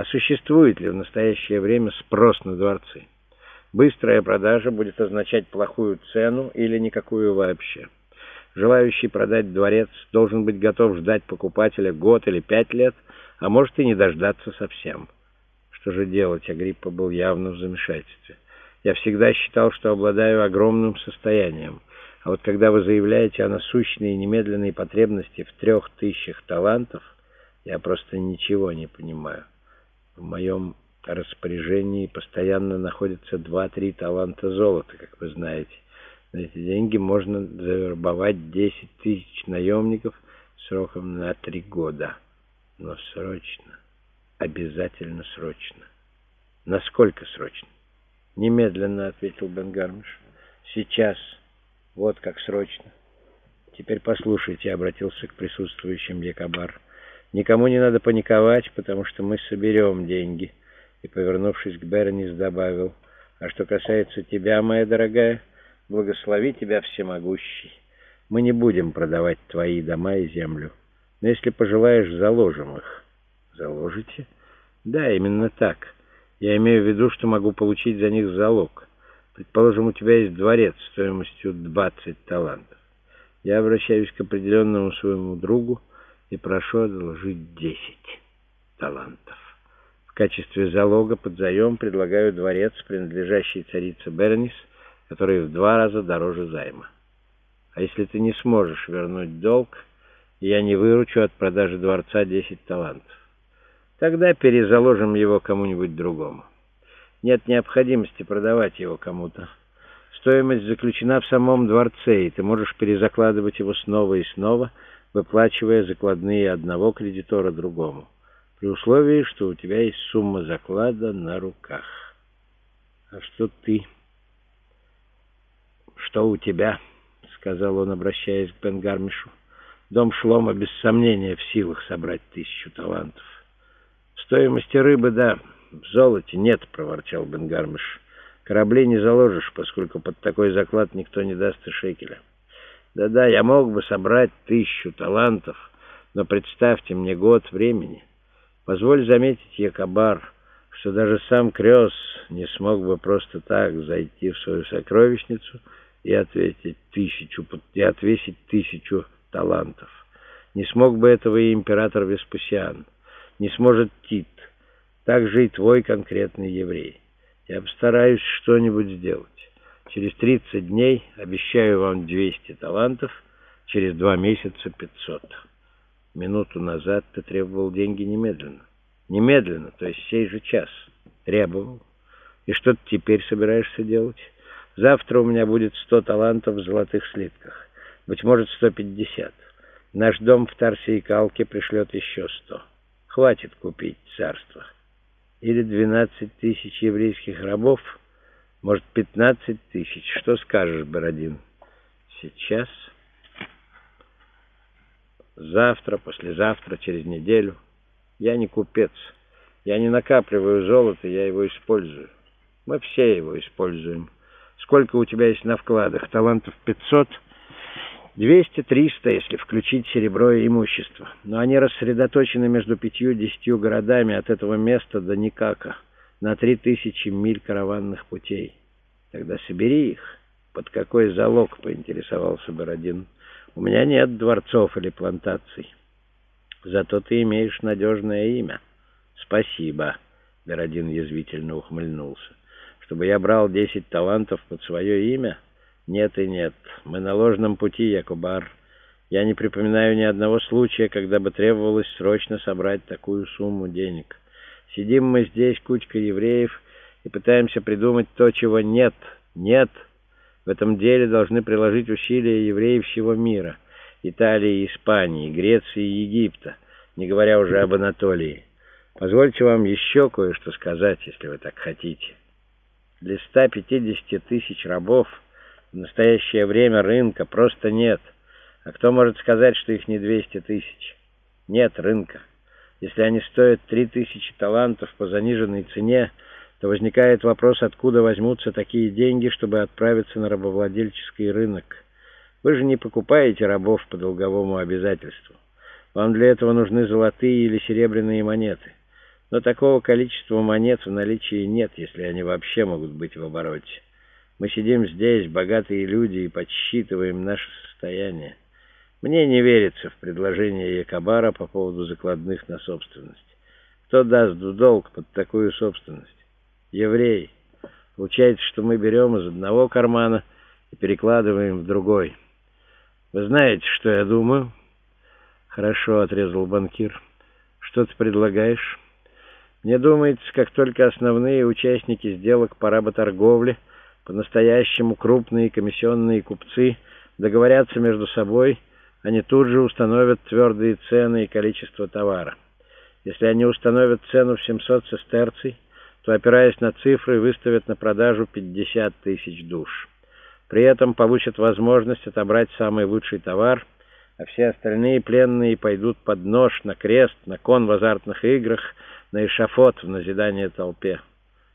А существует ли в настоящее время спрос на дворцы? Быстрая продажа будет означать плохую цену или никакую вообще. Желающий продать дворец должен быть готов ждать покупателя год или 5 лет, а может и не дождаться совсем. Что же делать? Агриппа был явно в замешательстве. Я всегда считал, что обладаю огромным состоянием. А вот когда вы заявляете о насущной и немедленной потребности в 3000 талантов, я просто ничего не понимаю. В моем распоряжении постоянно находятся 2-3 таланта золота, как вы знаете. На эти деньги можно завербовать 10 000 наемников сроком на 3 года. Но срочно. Обязательно срочно. Насколько срочно? Немедленно, ответил Бен-Гармиш. Сейчас. Вот как срочно. Теперь послушайте, обратился к присутствующим Якобар. Никому не надо паниковать, потому что мы соберем деньги. И, повернувшись к Бернис, добавил: а что касается тебя, моя дорогая, благослови тебя всемогущий. Мы не будем продавать твои дома и землю. Но если пожелаешь, заложим их. Заложите? Да, именно так. Я имею в виду, что могу получить за них залог. Предположим, у тебя есть дворец стоимостью 20 талантов. Я обращаюсь к определенному своему другу и прошу одолжить 10 талантов. В качестве залога под заем предлагаю дворец, принадлежащий царице Бернис, который в 2 раза дороже займа. А если ты не сможешь вернуть долг, я не выручу от продажи дворца 10 талантов. Тогда перезаложим его кому-нибудь другому. Нет необходимости продавать его кому-то. Стоимость заключена в самом дворце, и ты можешь перезакладывать его снова и снова, выплачивая закладные одного кредитора другому, при условии, что у тебя есть сумма заклада на руках. А что ты? Что у тебя? Сказал он, обращаясь к Бен-Гармишу. Дом Шлома без сомнения в силах собрать 1000 талантов. В стоимости рыбы, да, в золоте нет, проворчал Бен-Гармиш. Корабли не заложишь, поскольку под такой заклад никто не даст и шекеля. Да-да, я мог бы собрать 1000 талантов, но представьте мне год времени. Позволь заметить, Якобар, что даже сам Крёс не смог бы просто так зайти в свою сокровищницу и отвесить 1000 талантов. Не смог бы этого и император Веспасиан. Не сможет Тит. Так же и твой конкретный еврей. Я постараюсь что-нибудь сделать. Через 30 дней обещаю вам 200 талантов, через 2 месяца 500. Минуту назад ты требовал деньги немедленно. Немедленно, то есть сей же час. Требовал. И что ты теперь собираешься делать? Завтра у меня будет 100 талантов в золотых слитках. Быть может, 150. Наш дом в Тарсе и Калке пришлет еще 100. Хватит купить царство. Или 12 000 еврейских рабов, может, 15 000. Что скажешь, Бородин? Сейчас, завтра, послезавтра, через неделю. Я не купец. Я не накапливаю золото, я его использую. Мы все его используем. Сколько у тебя есть на вкладах? Талантов 500? 200-300, если включить серебро и имущество. Но они рассредоточены между 5-10 городами от этого места до Никака, на 3000 миль караванных путей. Тогда собери их. Под какой залог, поинтересовался Бородин. У меня нет дворцов или плантаций. Зато ты имеешь надежное имя. Спасибо, Бородин язвительно ухмыльнулся. Чтобы я брал 10 талантов под свое имя? Нет и нет. Мы на ложном пути, Якобар. Я не припоминаю ни одного случая, когда бы требовалось срочно собрать такую сумму денег. Сидим мы здесь, кучка евреев, и пытаемся придумать то, чего нет. Нет. В этом деле должны приложить усилия евреи всего мира. Италии, Испании, Греции и Египта, не говоря уже об Анатолии. Позвольте вам еще кое-что сказать, если вы так хотите. Для 150 000 рабов в настоящее время рынка просто нет. А кто может сказать, что их не 200 000? Нет рынка. Если они стоят 3000 талантов по заниженной цене, то возникает вопрос, откуда возьмутся такие деньги, чтобы отправиться на рабовладельческий рынок. Вы же не покупаете рабов по долговому обязательству. Вам для этого нужны золотые или серебряные монеты. Но такого количества монет в наличии нет, если они вообще могут быть в обороте. Мы сидим здесь, богатые люди, и подсчитываем наше состояние. Мне не верится в предложение Якобара по поводу закладных на собственность. Кто даст в долг под такую собственность? Евреи. Получается, что мы берем из одного кармана и перекладываем в другой. Вы знаете, что я думаю? Хорошо, отрезал банкир. Что ты предлагаешь? Мне думается, как только основные участники сделок по работорговле, по-настоящему крупные комиссионные купцы, договорятся между собой, они тут же установят твердые цены и количество товара. Если они установят цену в 700 сестерций, то, опираясь на цифры, выставят на продажу 50 тысяч душ. При этом получат возможность отобрать самый лучший товар, а все остальные пленные пойдут под нож, на крест, на кон в азартных играх, на эшафот в назидание толпе.